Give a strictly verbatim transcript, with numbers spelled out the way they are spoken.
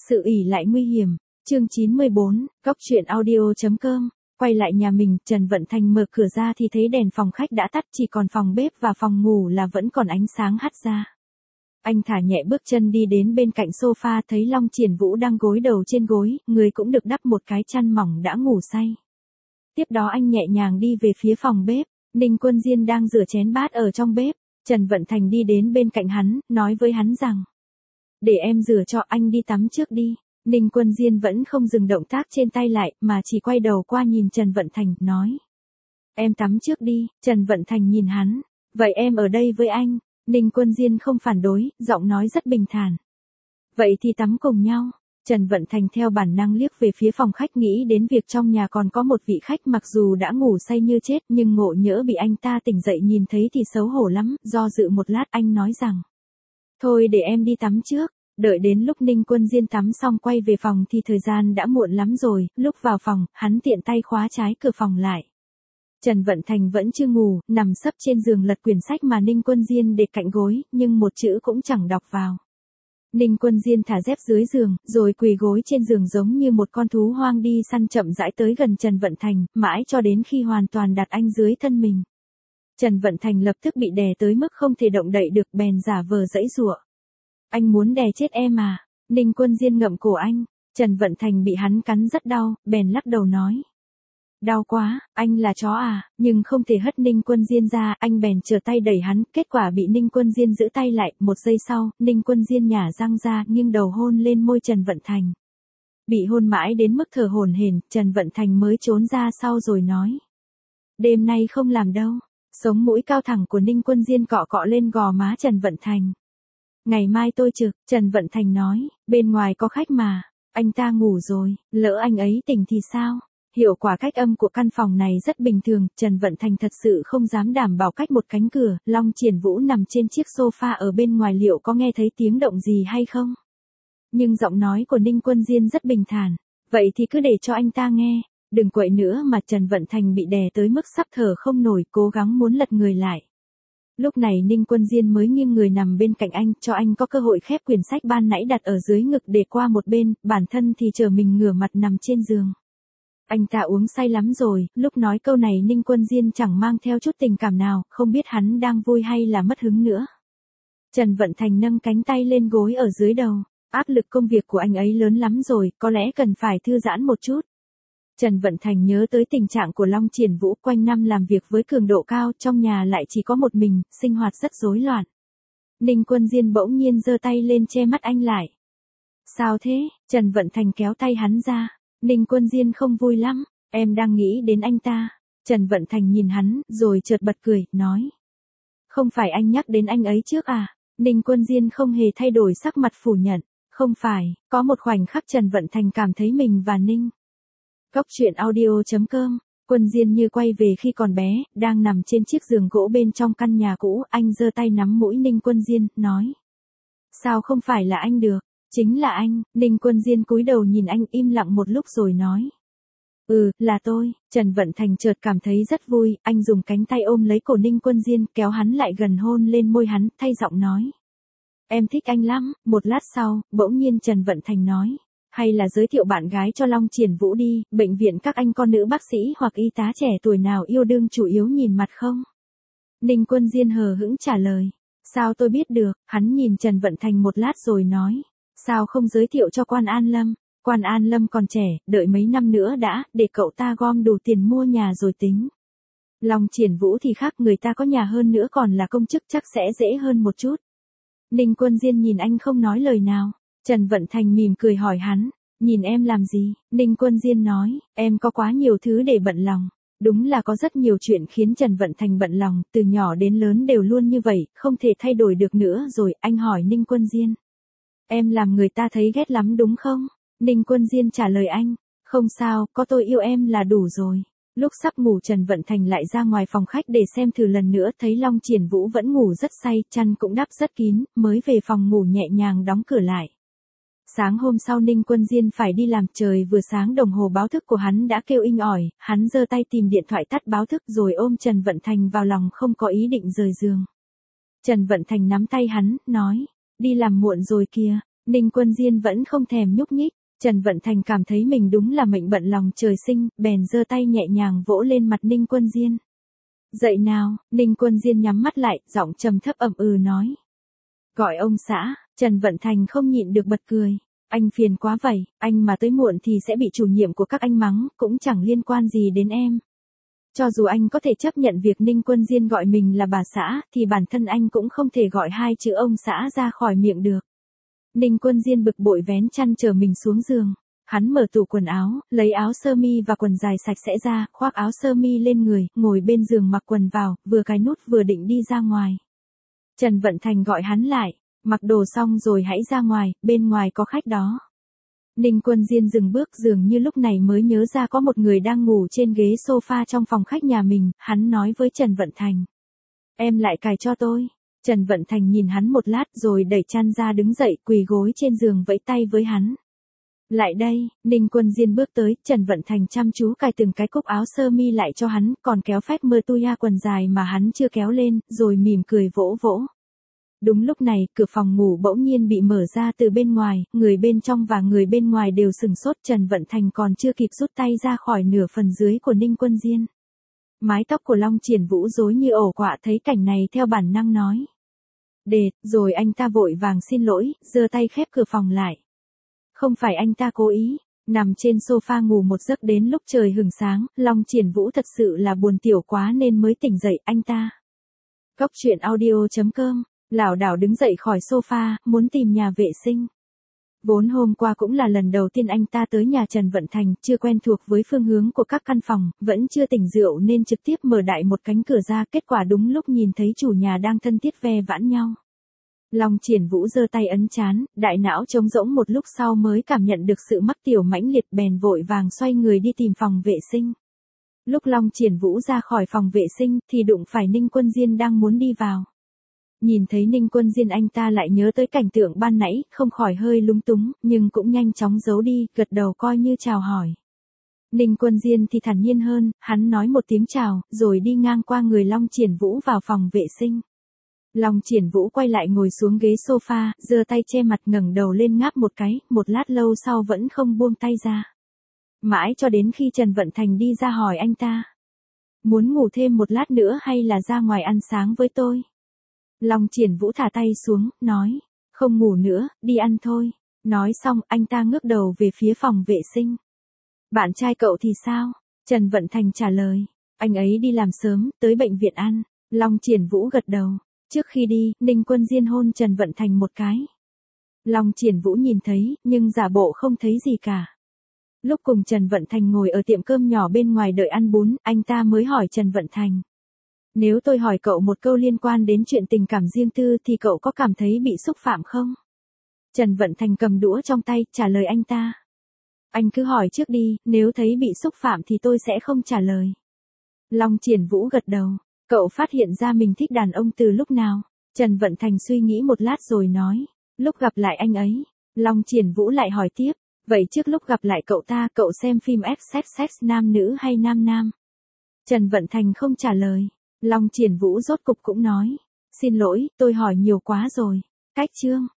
Sự ỷ lại nguy hiểm, chương chín mươi bốn, Cóc truyện audio.com. Quay lại nhà mình, Trần Vận Thành mở cửa ra thì thấy đèn phòng khách đã tắt, chỉ còn phòng bếp và phòng ngủ là vẫn còn ánh sáng hắt ra. Anh thả nhẹ bước chân đi đến bên cạnh sofa, thấy Long Triển Vũ đang gối đầu trên gối, người cũng được đắp một cái chăn mỏng đã ngủ say. Tiếp đó anh nhẹ nhàng đi về phía phòng bếp, Ninh Quân Diên đang rửa chén bát ở trong bếp. Trần Vận Thành đi đến bên cạnh hắn, nói với hắn rằng: để em rửa cho, anh đi tắm trước đi. Ninh Quân Diên vẫn không dừng động tác trên tay lại, mà chỉ quay đầu qua nhìn Trần Vận Thành, nói: em tắm trước đi. Trần Vận Thành nhìn hắn: vậy em ở đây với anh. Ninh Quân Diên không phản đối, giọng nói rất bình thản: vậy thì tắm cùng nhau. Trần Vận Thành theo bản năng liếc về phía phòng khách, nghĩ đến việc trong nhà còn có một vị khách mặc dù đã ngủ say như chết, nhưng ngộ nhỡ bị anh ta tỉnh dậy nhìn thấy thì xấu hổ lắm. Do dự một lát anh nói rằng: thôi để em đi tắm trước. Đợi đến lúc Ninh Quân Diên tắm xong quay về phòng thì thời gian đã muộn lắm rồi. Lúc vào phòng, hắn tiện tay khóa trái cửa phòng lại. Trần Vận Thành vẫn chưa ngủ, nằm sấp trên giường lật quyển sách mà Ninh Quân Diên để cạnh gối, nhưng một chữ cũng chẳng đọc vào. Ninh Quân Diên thả dép dưới giường, rồi quỳ gối trên giường giống như một con thú hoang đi săn, chậm rãi tới gần Trần Vận Thành, mãi cho đến khi hoàn toàn đặt anh dưới thân mình. Trần Vận Thành lập tức bị đè tới mức không thể động đậy được, bèn giả vờ giãy giụa. Anh muốn đè chết em à? Ninh Quân Diên ngậm cổ anh. Trần Vận Thành bị hắn cắn rất đau, bèn lắc đầu nói: đau quá, anh là chó à? Nhưng không thể hất Ninh Quân Diên ra, anh bèn trở tay đẩy hắn, kết quả bị Ninh Quân Diên giữ tay lại. Một giây sau, Ninh Quân Diên nhả răng ra, nghiêng đầu hôn lên môi Trần Vận Thành. Bị hôn mãi đến mức thở hổn hển, Trần Vận Thành mới trốn ra sau rồi nói: đêm nay không làm đâu. Sống mũi cao thẳng của Ninh Quân Diên cọ cọ lên gò má Trần Vận Thành. Ngày mai tôi trực. Trần Vận Thành nói: bên ngoài có khách mà. Anh ta ngủ rồi, lỡ anh ấy tỉnh thì sao? Hiệu quả cách âm của căn phòng này rất bình thường. Trần Vận Thành thật sự không dám đảm bảo cách một cánh cửa. Long Triển Vũ nằm trên chiếc sofa ở bên ngoài, liệu có nghe thấy tiếng động gì hay không? Nhưng giọng nói của Ninh Quân Diên rất bình thản: vậy thì cứ để cho anh ta nghe. Đừng quậy nữa mà. Trần Vận Thành bị đè tới mức sắp thở không nổi, cố gắng muốn lật người lại. Lúc này Ninh Quân Diên mới nghiêng người nằm bên cạnh anh, cho anh có cơ hội khép quyển sách ban nãy đặt ở dưới ngực để qua một bên, bản thân thì trở mình ngửa mặt nằm trên giường. Anh ta uống say lắm rồi, lúc nói câu này Ninh Quân Diên chẳng mang theo chút tình cảm nào, không biết hắn đang vui hay là mất hứng nữa. Trần Vận Thành nâng cánh tay lên gối ở dưới đầu. Áp lực công việc của anh ấy lớn lắm rồi, có lẽ cần phải thư giãn một chút. Trần Vận Thành nhớ tới tình trạng của Long Triển Vũ, quanh năm làm việc với cường độ cao, trong nhà lại chỉ có một mình, sinh hoạt rất rối loạn. Ninh Quân Diên bỗng nhiên giơ tay lên che mắt anh lại. Sao thế? Trần Vận Thành kéo tay hắn ra. Ninh Quân Diên không vui lắm. Em đang nghĩ đến anh ta. Trần Vận Thành nhìn hắn, rồi chợt bật cười, nói: không phải anh nhắc đến anh ấy trước à? Ninh Quân Diên không hề thay đổi sắc mặt phủ nhận. Không phải. Có một khoảnh khắc Trần Vận Thành cảm thấy mình và Ninh Cóc truyện audio.com. Quân Diên như quay về khi còn bé, đang nằm trên chiếc giường gỗ bên trong căn nhà cũ. Anh giơ tay nắm mũi Ninh Quân Diên, nói: sao không phải là anh được? Chính là anh. Ninh Quân Diên cúi đầu nhìn anh, im lặng một lúc rồi nói: ừ, là tôi. Trần Vận Thành chợt cảm thấy rất vui, anh dùng cánh tay ôm lấy cổ Ninh Quân Diên, kéo hắn lại gần hôn lên môi hắn, thay giọng nói: em thích anh lắm. Một lát sau, bỗng nhiên Trần Vận Thành nói: hay là giới thiệu bạn gái cho Long Triển Vũ đi, bệnh viện các anh có nữ bác sĩ hoặc y tá trẻ tuổi nào yêu đương chủ yếu nhìn mặt không? Ninh Quân Diên hờ hững trả lời: sao tôi biết được? Hắn nhìn Trần Vận Thành một lát rồi nói: sao không giới thiệu cho Quan An Lâm? Quan An Lâm còn trẻ, đợi mấy năm nữa đã, để cậu ta gom đủ tiền mua nhà rồi tính. Long Triển Vũ thì khác, người ta có nhà hơn nữa còn là công chức, chắc sẽ dễ hơn một chút. Ninh Quân Diên nhìn anh không nói lời nào. Trần Vận Thành mỉm cười hỏi hắn: nhìn em làm gì? Ninh Quân Diên nói: em có quá nhiều thứ để bận lòng. Đúng là có rất nhiều chuyện khiến Trần Vận Thành bận lòng, từ nhỏ đến lớn đều luôn như vậy, không thể thay đổi được nữa rồi. Anh hỏi Ninh Quân Diên: em làm người ta thấy ghét lắm đúng không? Ninh Quân Diên trả lời anh: không sao, có tôi yêu em là đủ rồi. Lúc sắp ngủ Trần Vận Thành lại ra ngoài phòng khách để xem thử lần nữa, thấy Long Triển Vũ vẫn ngủ rất say, chăn cũng đắp rất kín, mới về phòng ngủ nhẹ nhàng đóng cửa lại. Sáng hôm sau Ninh Quân Diên phải đi làm, trời vừa sáng đồng hồ báo thức của hắn đã kêu inh ỏi, hắn giơ tay tìm điện thoại tắt báo thức rồi ôm Trần Vận Thành vào lòng, không có ý định rời giường. Trần Vận Thành nắm tay hắn, nói: đi làm muộn rồi kìa. Ninh Quân Diên vẫn không thèm nhúc nhích. Trần Vận Thành cảm thấy mình đúng là mệnh bận lòng trời sinh, bèn giơ tay nhẹ nhàng vỗ lên mặt Ninh Quân Diên. Dậy nào, Ninh Quân Diên nhắm mắt lại, giọng trầm thấp ậm ừ nói. Gọi ông xã, Trần Vận Thành không nhịn được bật cười. Anh phiền quá vậy, anh mà tới muộn thì sẽ bị chủ nhiệm của các anh mắng, cũng chẳng liên quan gì đến em. Cho dù anh có thể chấp nhận việc Ninh Quân Diên gọi mình là bà xã, thì bản thân anh cũng không thể gọi hai chữ ông xã ra khỏi miệng được. Ninh Quân Diên bực bội vén chăn chở mình xuống giường. Hắn mở tủ quần áo, lấy áo sơ mi và quần dài sạch sẽ ra, khoác áo sơ mi lên người, ngồi bên giường mặc quần vào, vừa cài nút vừa định đi ra ngoài. Trần Vận Thành gọi hắn lại, mặc đồ xong rồi hãy ra ngoài, bên ngoài có khách đó. Ninh Quân Diên dừng bước, dường như lúc này mới nhớ ra có một người đang ngủ trên ghế sofa trong phòng khách nhà mình, hắn nói với Trần Vận Thành. Em lại cài cho tôi. Trần Vận Thành nhìn hắn một lát rồi đẩy chăn ra đứng dậy, quỳ gối trên giường vẫy tay với hắn. Lại đây, Ninh Quân Diên bước tới, Trần Vận Thành chăm chú cài từng cái cúc áo sơ mi lại cho hắn, còn kéo phép mơ tuya quần dài mà hắn chưa kéo lên, rồi mỉm cười vỗ vỗ. Đúng lúc này, cửa phòng ngủ bỗng nhiên bị mở ra từ bên ngoài, người bên trong và người bên ngoài đều sừng sốt. Trần Vận Thành còn chưa kịp rút tay ra khỏi nửa phần dưới của Ninh Quân Diên. Mái tóc của Long Triển Vũ rối như ổ quạ, thấy cảnh này theo bản năng nói. Đệt, rồi anh ta vội vàng xin lỗi, giơ tay khép cửa phòng lại. Không phải anh ta cố ý. Nằm trên sofa ngủ một giấc đến lúc trời hửng sáng, Long Triển Vũ thật sự là buồn tiểu quá nên mới tỉnh dậy anh ta. Cóc truyện audio chấm com, lảo đảo đứng dậy khỏi sofa, muốn tìm nhà vệ sinh. Vốn hôm qua cũng là lần đầu tiên anh ta tới nhà Trần Vận Thành, chưa quen thuộc với phương hướng của các căn phòng, vẫn chưa tỉnh rượu nên trực tiếp mở đại một cánh cửa ra, kết quả đúng lúc nhìn thấy chủ nhà đang thân thiết ve vãn nhau. Long Triển Vũ giơ tay ấn trán, đại não trống rỗng một lúc sau mới cảm nhận được sự mắc tiểu mãnh liệt, bèn vội vàng xoay người đi tìm phòng vệ sinh. Lúc Long Triển Vũ ra khỏi phòng vệ sinh thì đụng phải Ninh Quân Diên đang muốn đi vào. Nhìn thấy Ninh Quân Diên anh ta lại nhớ tới cảnh tượng ban nãy, không khỏi hơi lúng túng, nhưng cũng nhanh chóng giấu đi, gật đầu coi như chào hỏi. Ninh Quân Diên thì thản nhiên hơn, hắn nói một tiếng chào, rồi đi ngang qua người Long Triển Vũ vào phòng vệ sinh. Long Triển Vũ quay lại ngồi xuống ghế sofa, giơ tay che mặt ngẩng đầu lên ngáp một cái, một lát lâu sau vẫn không buông tay ra. Mãi cho đến khi Trần Vận Thành đi ra hỏi anh ta. Muốn ngủ thêm một lát nữa hay là ra ngoài ăn sáng với tôi? Long Triển Vũ thả tay xuống, nói. Không ngủ nữa, đi ăn thôi. Nói xong, anh ta ngước đầu về phía phòng vệ sinh. Bạn trai cậu thì sao? Trần Vận Thành trả lời. Anh ấy đi làm sớm, tới bệnh viện ăn. Long Triển Vũ gật đầu. Trước khi đi, Ninh Quân Diên hôn Trần Vận Thành một cái. Long Triển Vũ nhìn thấy, nhưng giả bộ không thấy gì cả. Lúc cùng Trần Vận Thành ngồi ở tiệm cơm nhỏ bên ngoài đợi ăn bún, anh ta mới hỏi Trần Vận Thành. Nếu tôi hỏi cậu một câu liên quan đến chuyện tình cảm riêng tư thì cậu có cảm thấy bị xúc phạm không? Trần Vận Thành cầm đũa trong tay, trả lời anh ta. Anh cứ hỏi trước đi, nếu thấy bị xúc phạm thì tôi sẽ không trả lời. Long Triển Vũ gật đầu. Cậu phát hiện ra mình thích đàn ông từ lúc nào? Trần Vận Thành suy nghĩ một lát rồi nói. Lúc gặp lại anh ấy. Long Triển Vũ lại hỏi tiếp. Vậy trước lúc gặp lại cậu ta, cậu xem phim ép sex sex nam nữ hay nam nam? Trần Vận Thành không trả lời. Long Triển Vũ rốt cục cũng nói. Xin lỗi, tôi hỏi nhiều quá rồi. Cách chương.